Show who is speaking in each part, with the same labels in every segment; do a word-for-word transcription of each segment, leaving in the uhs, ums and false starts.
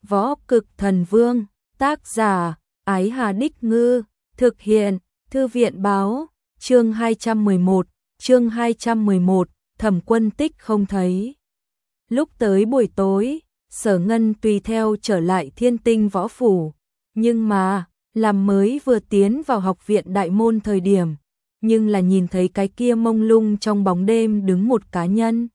Speaker 1: Võ Cực Thần Vương, tác giả, Ái Hà Đích Ngư, thực hiện, Thư viện báo, chương hai trăm mười một, chương hai trăm mười một, Thẩm Quân Tích không thấy. Lúc tới buổi tối, Sở Ngân tùy theo trở lại Thiên Tinh Võ Phủ, nhưng mà, làm mới vừa tiến vào học viện đại môn thời điểm, nhưng là nhìn thấy cái kia mông lung trong bóng đêm đứng một cá nhân.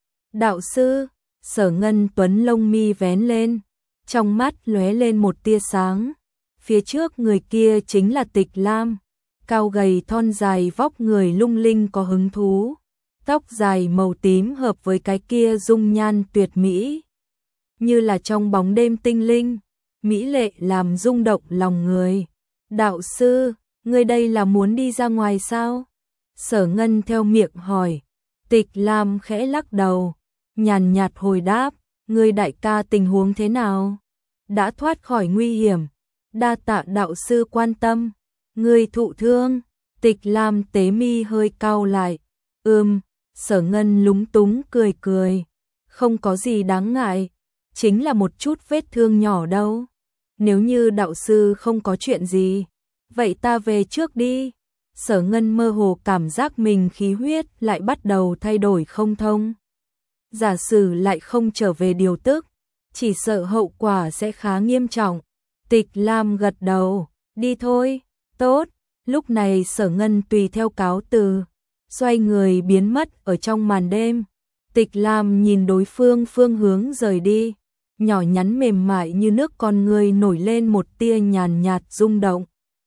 Speaker 1: Đạo sư, Sở Ngân Tuấn lông mi vén lên, trong mắt lóe lên một tia sáng. Phía trước người kia chính là Tịch Lam, cao gầy thon dài vóc người lung linh có hứng thú, tóc dài màu tím hợp với cái kia dung nhan tuyệt mỹ, như là trong bóng đêm tinh linh, mỹ lệ làm rung động lòng người. Đạo sư, ngươi đây là muốn đi ra ngoài sao? Sở Ngân theo miệng hỏi. Tịch Lam khẽ lắc đầu, nhàn nhạt hồi đáp, ngươi đại ca tình huống thế nào? Đã thoát khỏi nguy hiểm, đa tạ đạo sư quan tâm. Ngươi thụ thương? Tịch Lam tế mi hơi cau lại. Ừm, Sở Ngân lúng túng cười cười, không có gì đáng ngại, chính là một chút vết thương nhỏ đâu. Nếu như đạo sư không có chuyện gì, vậy ta về trước đi. Sở Ngân mơ hồ cảm giác mình khí huyết lại bắt đầu thay đổi không thông. Giả sử lại không trở về điều tức, chỉ sợ hậu quả sẽ khá nghiêm trọng. Tịch Lam gật đầu, đi thôi, tốt. Lúc này Sở Ngân tùy theo cáo từ, xoay người biến mất ở trong màn đêm. Tịch Lam nhìn đối phương phương hướng rời đi, nhỏ nhắn mềm mại như nước con người nổi lên một tia nhàn nhạt rung động.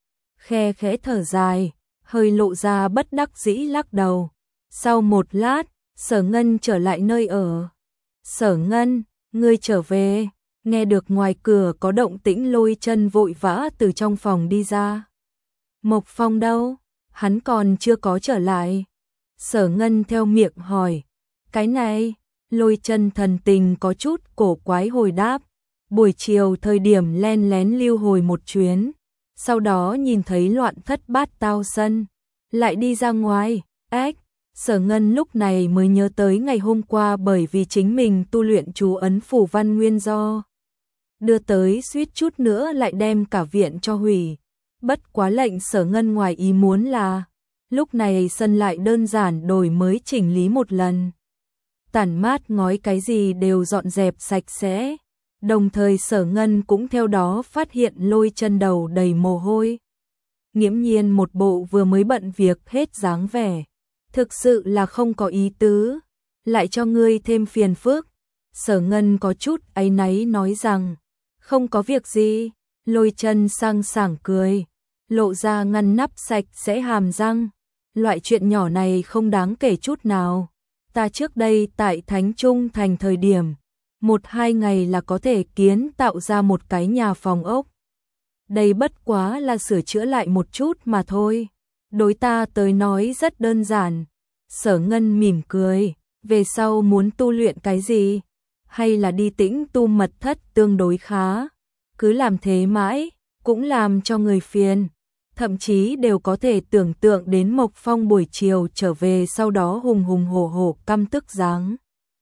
Speaker 1: Khe khẽ thở dài, hơi lộ ra bất đắc dĩ lắc đầu. Sau một lát, Sở Ngân trở lại nơi ở. Sở Ngân, ngươi trở về. Nghe được ngoài cửa có động tĩnh, Lôi Chân vội vã từ trong phòng đi ra. Mộc Phong đâu? Hắn còn chưa có trở lại. Sở Ngân theo miệng hỏi. Cái này, Lôi Chân thần tình có chút cổ quái hồi đáp. Buổi chiều thời điểm len lén lưu hồi một chuyến, sau đó nhìn thấy loạn thất bát tao sân, lại đi ra ngoài. Ếch, Sở Ngân lúc này mới nhớ tới ngày hôm qua bởi vì chính mình tu luyện chú ấn phủ văn nguyên do đưa tới suýt chút nữa lại đem cả viện cho hủy. Bất quá lệnh Sở Ngân ngoài ý muốn là lúc này sân lại đơn giản đổi mới chỉnh lý một lần, tản mát ngói cái gì đều dọn dẹp sạch sẽ. Đồng thời Sở Ngân cũng theo đó phát hiện Lôi Chân đầu đầy mồ hôi, nghiễm nhiên một bộ vừa mới bận việc hết dáng vẻ, thực sự là không có ý tứ, lại cho ngươi thêm phiền phức. Sở Ngân có chút áy náy nói rằng, không có việc gì. Lôi Chân sang sảng cười, lộ ra ngăn nắp sạch sẽ hàm răng, loại chuyện nhỏ này không đáng kể chút nào. Ta trước đây tại Thánh Trung thành thời điểm, một hai ngày là có thể kiến tạo ra một cái nhà phòng ốc. Đây bất quá là sửa chữa lại một chút mà thôi, đối ta tới nói rất đơn giản. Sở Ngân mỉm cười, về sau muốn tu luyện cái gì, hay là đi Tĩnh Tu mật thất tương đối khá, cứ làm thế mãi cũng làm cho người phiền. Thậm chí đều có thể tưởng tượng đến Mộc Phong buổi chiều trở về sau đó hùng hùng hổ hổ căm tức dáng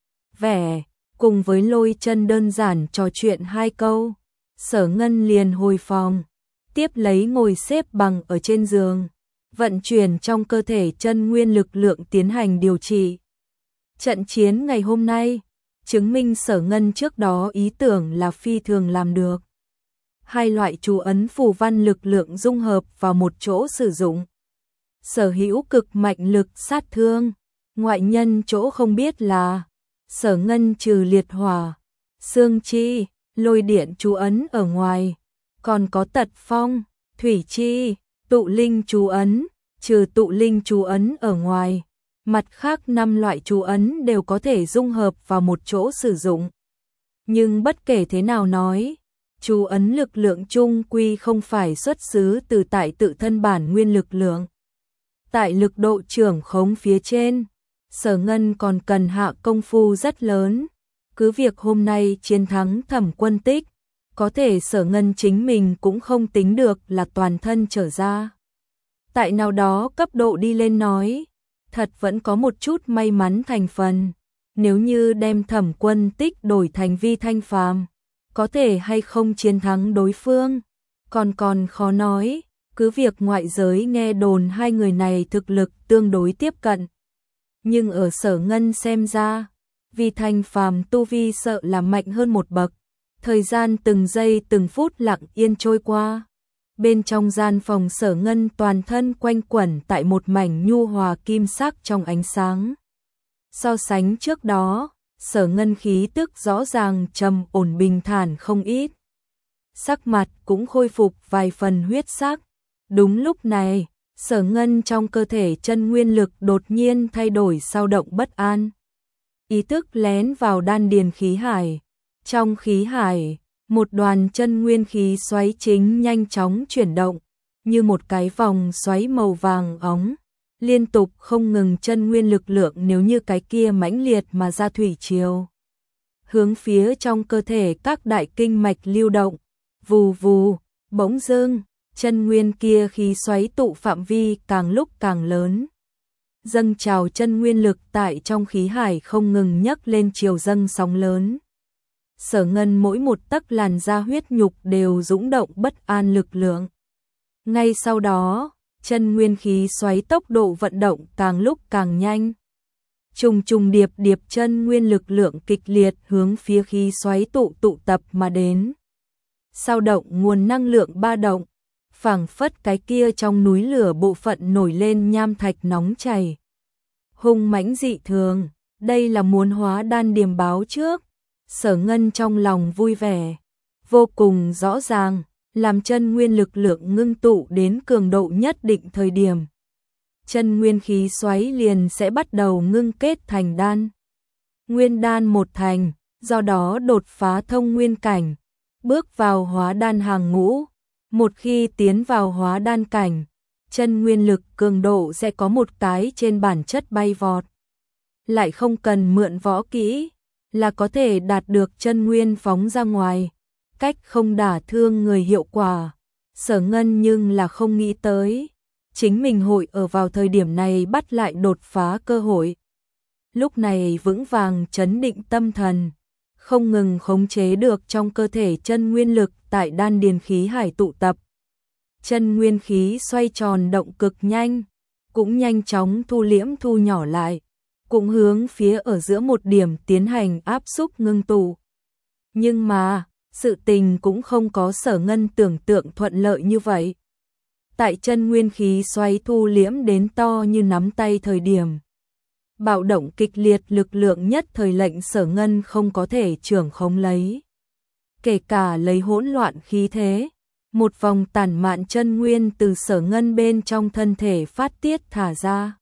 Speaker 1: vẻ, cùng với Lôi Chân đơn giản trò chuyện hai câu, Sở Ngân liền hồi phòng, tiếp lấy ngồi xếp bằng ở trên giường, vận chuyển trong cơ thể chân nguyên lực lượng tiến hành điều trị. Trận chiến ngày hôm nay chứng minh Sở Ngân trước đó ý tưởng là phi thường làm được. Hai loại chú ấn phù văn lực lượng dung hợp vào một chỗ sử dụng, sở hữu cực mạnh lực sát thương. Ngoại nhân chỗ không biết là Sở Ngân trừ liệt hỏa, xương chi, lôi điện chú ấn ở ngoài, còn có tật phong, thủy chi, tụ linh chú ấn. Trừ tụ linh chú ấn ở ngoài, mặt khác năm loại chú ấn đều có thể dung hợp vào một chỗ sử dụng. Nhưng bất kể thế nào nói, chú ấn lực lượng chung quy không phải xuất xứ từ tại tự thân bản nguyên lực lượng. Tại lực độ trưởng khống phía trên, Sở Ngân còn cần hạ công phu rất lớn. Cứ việc hôm nay chiến thắng Thẩm Quân Tích, có thể Sở Ngân chính mình cũng không tính được là toàn thân trở ra. Tại nào đó cấp độ đi lên nói, thật vẫn có một chút may mắn thành phần. Nếu như đem Thẩm Quân Tích đổi thành Vi Thanh Phàm, có thể hay không chiến thắng đối phương, còn còn khó nói, cứ việc ngoại giới nghe đồn hai người này thực lực tương đối tiếp cận. Nhưng ở Sở Ngân xem ra, vì Thanh Phàm tu vi sợ là mạnh hơn một bậc, thời gian từng giây từng phút lặng yên trôi qua. Bên trong gian phòng Sở Ngân toàn thân quanh quẩn tại một mảnh nhu hòa kim sắc trong ánh sáng. So sánh trước đó, Sở Ngân khí tức rõ ràng trầm ổn bình thản không ít. Sắc mặt cũng khôi phục vài phần huyết sắc. Đúng lúc này, Sở Ngân trong cơ thể chân nguyên lực đột nhiên thay đổi sao động bất an. Ý thức lén vào đan điền khí hải. Trong khí hải, một đoàn chân nguyên khí xoáy chính nhanh chóng chuyển động, như một cái vòng xoáy màu vàng óng, liên tục không ngừng chân nguyên lực lượng nếu như cái kia mãnh liệt mà ra thủy triều. Hướng phía trong cơ thể các đại kinh mạch lưu động, vù vù, bỗng dưng, chân nguyên kia khí xoáy tụ phạm vi càng lúc càng lớn. Dâng trào chân nguyên lực tại trong khí hải không ngừng nhấc lên chiều dâng sóng lớn. Sở Ngân mỗi một tấc làn da huyết nhục đều dũng động bất an lực lượng. Ngay sau đó, chân nguyên khí xoáy tốc độ vận động càng lúc càng nhanh. Trùng trùng điệp điệp chân nguyên lực lượng kịch liệt hướng phía khí xoáy tụ tụ tập mà đến. Sao động nguồn năng lượng ba động, phảng phất cái kia trong núi lửa bộ phận nổi lên nham thạch nóng chảy. Hung mãnh dị thường, đây là muốn hóa đan điềm báo trước. Sở Ngân trong lòng vui vẻ, vô cùng rõ ràng, làm chân nguyên lực lượng ngưng tụ đến cường độ nhất định thời điểm. Chân nguyên khí xoáy liền sẽ bắt đầu ngưng kết thành đan. Nguyên đan một thành, do đó đột phá thông nguyên cảnh, bước vào hóa đan hàng ngũ. Một khi tiến vào hóa đan cảnh, chân nguyên lực cường độ sẽ có một cái trên bản chất bay vọt. Lại không cần mượn võ kỹ, là có thể đạt được chân nguyên phóng ra ngoài, cách không đả thương người hiệu quả. Sở Ngân nhưng là không nghĩ tới, chính mình hội ở vào thời điểm này bắt lại đột phá cơ hội. Lúc này vững vàng trấn định tâm thần, không ngừng khống chế được trong cơ thể chân nguyên lực tại đan điền khí hải tụ tập. Chân nguyên khí xoay tròn động cực nhanh, cũng nhanh chóng thu liễm thu nhỏ lại, cũng hướng phía ở giữa một điểm tiến hành áp xúc ngưng tụ. Nhưng mà, sự tình cũng không có Sở Ngân tưởng tượng thuận lợi như vậy. Tại chân nguyên khí xoay thu liễm đến to như nắm tay thời điểm, bạo động kịch liệt lực lượng nhất thời lệnh Sở Ngân không có thể trưởng khống lấy. Kể cả lấy hỗn loạn khí thế, một vòng tản mạn chân nguyên từ Sở Ngân bên trong thân thể phát tiết thả ra.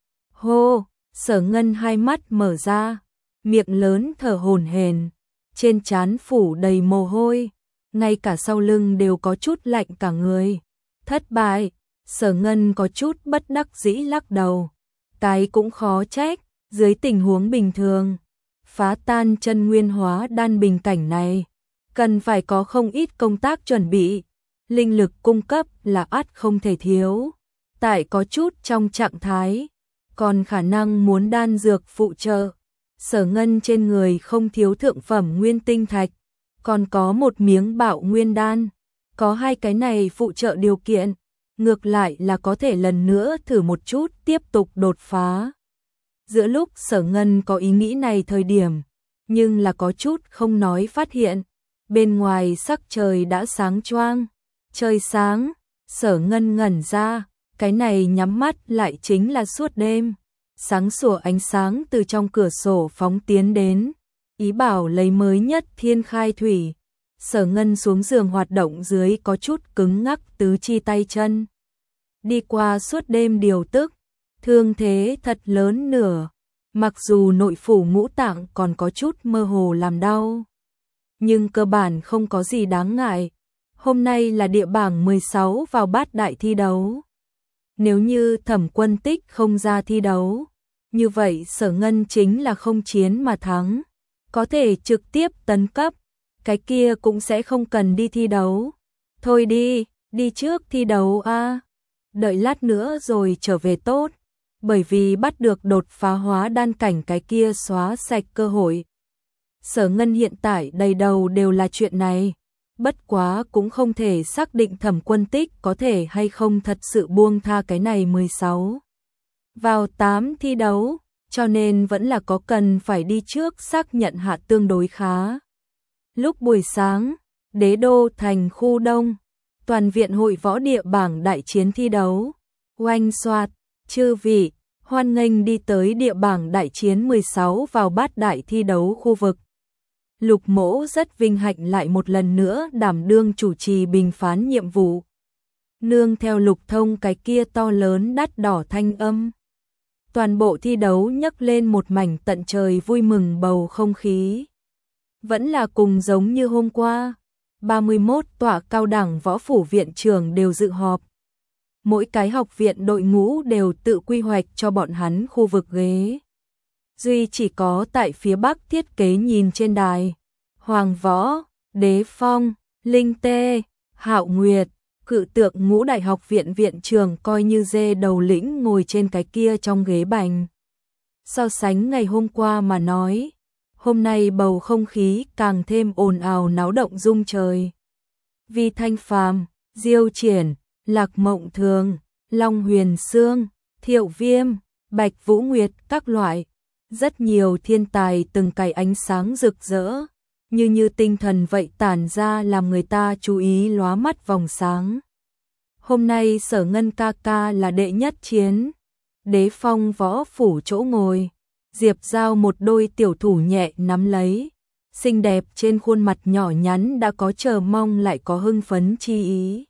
Speaker 1: Hô, Sở Ngân hai mắt mở ra, miệng lớn thở hổn hển, trên trán phủ đầy mồ hôi, ngay cả sau lưng đều có chút lạnh cả người. Thất bại, Sở Ngân có chút bất đắc dĩ lắc đầu. Cái cũng khó trách, dưới tình huống bình thường, phá tan chân nguyên hóa đan bình cảnh này, cần phải có không ít công tác chuẩn bị, linh lực cung cấp là ắt không thể thiếu. Tại có chút trong trạng thái, còn khả năng muốn đan dược phụ trợ. Sở Ngân trên người không thiếu thượng phẩm nguyên tinh thạch, còn có một miếng bạo nguyên đan, có hai cái này phụ trợ điều kiện, ngược lại là có thể lần nữa thử một chút tiếp tục đột phá. Giữa lúc Sở Ngân có ý nghĩ này thời điểm, nhưng là có chút không nói phát hiện, bên ngoài sắc trời đã sáng choang, trời sáng, Sở Ngân ngẩn ra, cái này nhắm mắt lại chính là suốt đêm. Sáng sủa ánh sáng từ trong cửa sổ phóng tiến đến, ý bảo lấy mới nhất thiên khai thủy. Sở Ngân xuống giường hoạt động dưới có chút cứng ngắc tứ chi tay chân. Đi qua suốt đêm điều tức, thương thế thật lớn nửa, mặc dù nội phủ ngũ tạng còn có chút mơ hồ làm đau, nhưng cơ bản không có gì đáng ngại. Hôm nay là địa bảng mười sáu vào bát đại thi đấu. Nếu như Thẩm Quân Tích không ra thi đấu, như vậy Sở Ngân chính là không chiến mà thắng, có thể trực tiếp tấn cấp, cái kia cũng sẽ không cần đi thi đấu. Thôi đi, đi trước thi đấu a, đợi lát nữa rồi trở về tốt, bởi vì bắt được đột phá hóa đan cảnh cái kia xóa sạch cơ hội. Sở Ngân hiện tại đầy đầu đều là chuyện này, bất quá cũng không thể xác định Thẩm Quân Tích có thể hay không thật sự buông tha cái này mười sáu vào tám thi đấu, cho nên vẫn là có cần phải đi trước xác nhận hạ tương đối khá. Lúc buổi sáng, Đế đô thành khu đông, toàn viện hội võ địa bảng đại chiến thi đấu, oanh xoạt, chư vị, hoan nghênh đi tới địa bảng đại chiến mười sáu vào bát đại thi đấu khu vực. Lục Mỗ rất vinh hạnh lại một lần nữa đảm đương chủ trì bình phán nhiệm vụ. Nương theo Lục Thông cái kia to lớn đắt đỏ thanh âm. Toàn bộ thi đấu nhấc lên một mảnh tận trời vui mừng bầu không khí. Vẫn là cùng giống như hôm qua, ba mươi mốt tọa cao đẳng võ phủ viện trường đều dự họp. Mỗi cái học viện đội ngũ đều tự quy hoạch cho bọn hắn khu vực ghế. Duy chỉ có tại phía bắc thiết kế nhìn trên đài, Hoàng Võ, Đế Phong, Linh Tê, Hạo Nguyệt, cự tượng ngũ đại học viện viện trường coi như dê đầu lĩnh ngồi trên cái kia trong ghế bành. So sánh ngày hôm qua mà nói, hôm nay bầu không khí càng thêm ồn ào náo động rung trời. Vi Thanh Phàm, Diêu Triển, Lạc Mộng Thường, Long Huyền Sương, Thiệu Viêm, Bạch Vũ Nguyệt các loại, rất nhiều thiên tài từng cày ánh sáng rực rỡ, như như tinh thần vậy tản ra làm người ta chú ý lóa mắt vòng sáng. Hôm nay Sở Ngân ca ca là đệ nhất chiến, Đế Phong võ phủ chỗ ngồi, Diệp Giao một đôi tiểu thủ nhẹ nắm lấy, xinh đẹp trên khuôn mặt nhỏ nhắn đã có chờ mong lại có hưng phấn chi ý.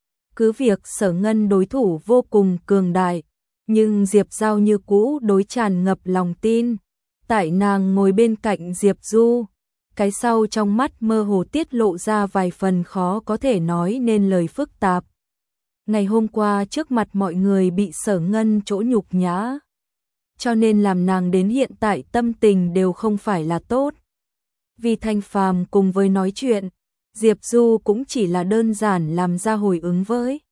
Speaker 1: Cứ việc Sở Ngân đối thủ vô cùng cường đại, nhưng Diệp Giao như cũ đối tràn ngập lòng tin. Tại nàng ngồi bên cạnh Diệp Du, cái sau trong mắt mơ hồ tiết lộ ra vài phần khó có thể nói nên lời phức tạp. Ngày hôm qua trước mặt mọi người bị Sở Ngân chỗ nhục nhã, cho nên làm nàng đến hiện tại tâm tình đều không phải là tốt. Vì Thanh Phàm cùng với nói chuyện, Diệp Du cũng chỉ là đơn giản làm ra hồi ứng với.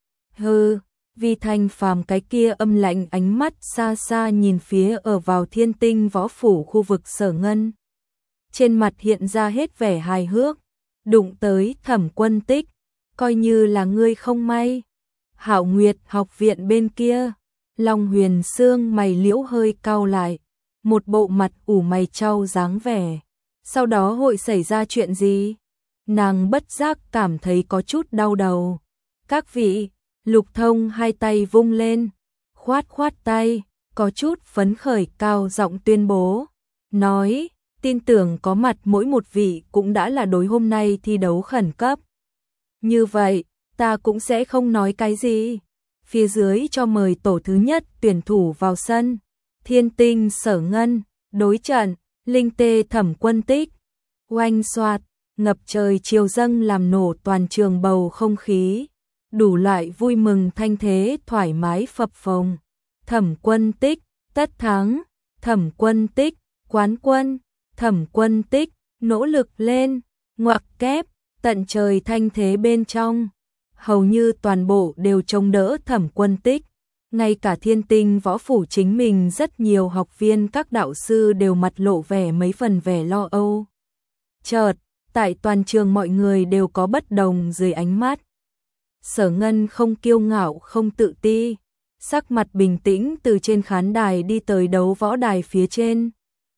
Speaker 1: Hừ, Vì Thanh Phàm cái kia âm lạnh ánh mắt xa xa nhìn phía ở vào Thiên Tinh võ phủ khu vực Sở Ngân. Trên mặt hiện ra hết vẻ hài hước, đụng tới Thẩm Quân Tích, coi như là ngươi không may. Hạo Nguyệt học viện bên kia, Long Huyền Sương mày liễu hơi cau lại, một bộ mặt ủ mày trao dáng vẻ. Sau đó hội xảy ra chuyện gì? Nàng bất giác cảm thấy có chút đau đầu. Các vị, Lục Thông hai tay vung lên, khoát khoát tay, có chút phấn khởi cao giọng tuyên bố, nói, tin tưởng có mặt mỗi một vị cũng đã là đối hôm nay thi đấu khẩn cấp. Như vậy, ta cũng sẽ không nói cái gì. Phía dưới cho mời tổ thứ nhất tuyển thủ vào sân. Thiên Tinh Sở Ngân, đối trận, Linh Tê Thẩm Quân Tích. Oanh xoạt, ngập trời chiều dâng làm nổ toàn trường bầu không khí. Đủ loại vui mừng thanh thế thoải mái phập phồng. Thẩm Quân Tích, tất thắng. Thẩm Quân Tích, quán quân. Thẩm Quân Tích, nỗ lực lên. Ngoặc kép, tận trời thanh thế bên trong. Hầu như toàn bộ đều trông đỡ Thẩm Quân Tích. Ngay cả Thiên Tinh võ phủ chính mình rất nhiều học viên các đạo sư đều mặt lộ vẻ mấy phần vẻ lo âu. Chợt, tại toàn trường mọi người đều có bất đồng dưới ánh mắt. Sở Ngân không kiêu ngạo không tự ti, sắc mặt bình tĩnh từ trên khán đài đi tới đấu võ đài phía trên.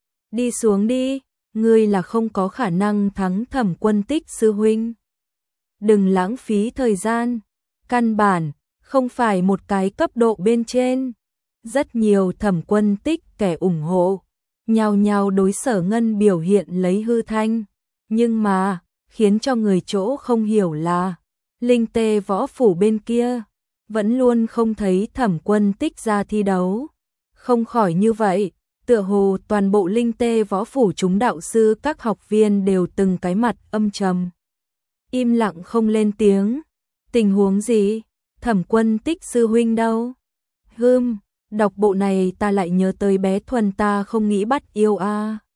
Speaker 1: Đi xuống đi, ngươi là không có khả năng thắng Thẩm Quân Tích sư huynh. Đừng lãng phí thời gian, căn bản không phải một cái cấp độ bên trên. Rất nhiều Thẩm Quân Tích kẻ ủng hộ, nhao nhao đối Sở Ngân biểu hiện lấy hư thanh. Nhưng mà, khiến cho người chỗ không hiểu là, Linh Tê võ phủ bên kia, vẫn luôn không thấy Thẩm Quân Tích ra thi đấu. Không khỏi như vậy, tựa hồ toàn bộ Linh Tê võ phủ chúng đạo sư các học viên đều từng cái mặt âm trầm. Im lặng không lên tiếng. Tình huống gì? Thẩm Quân Tích sư huynh đâu? Hừm, đọc bộ này ta lại nhớ tới bé Thuần ta không nghĩ bắt yêu a. À.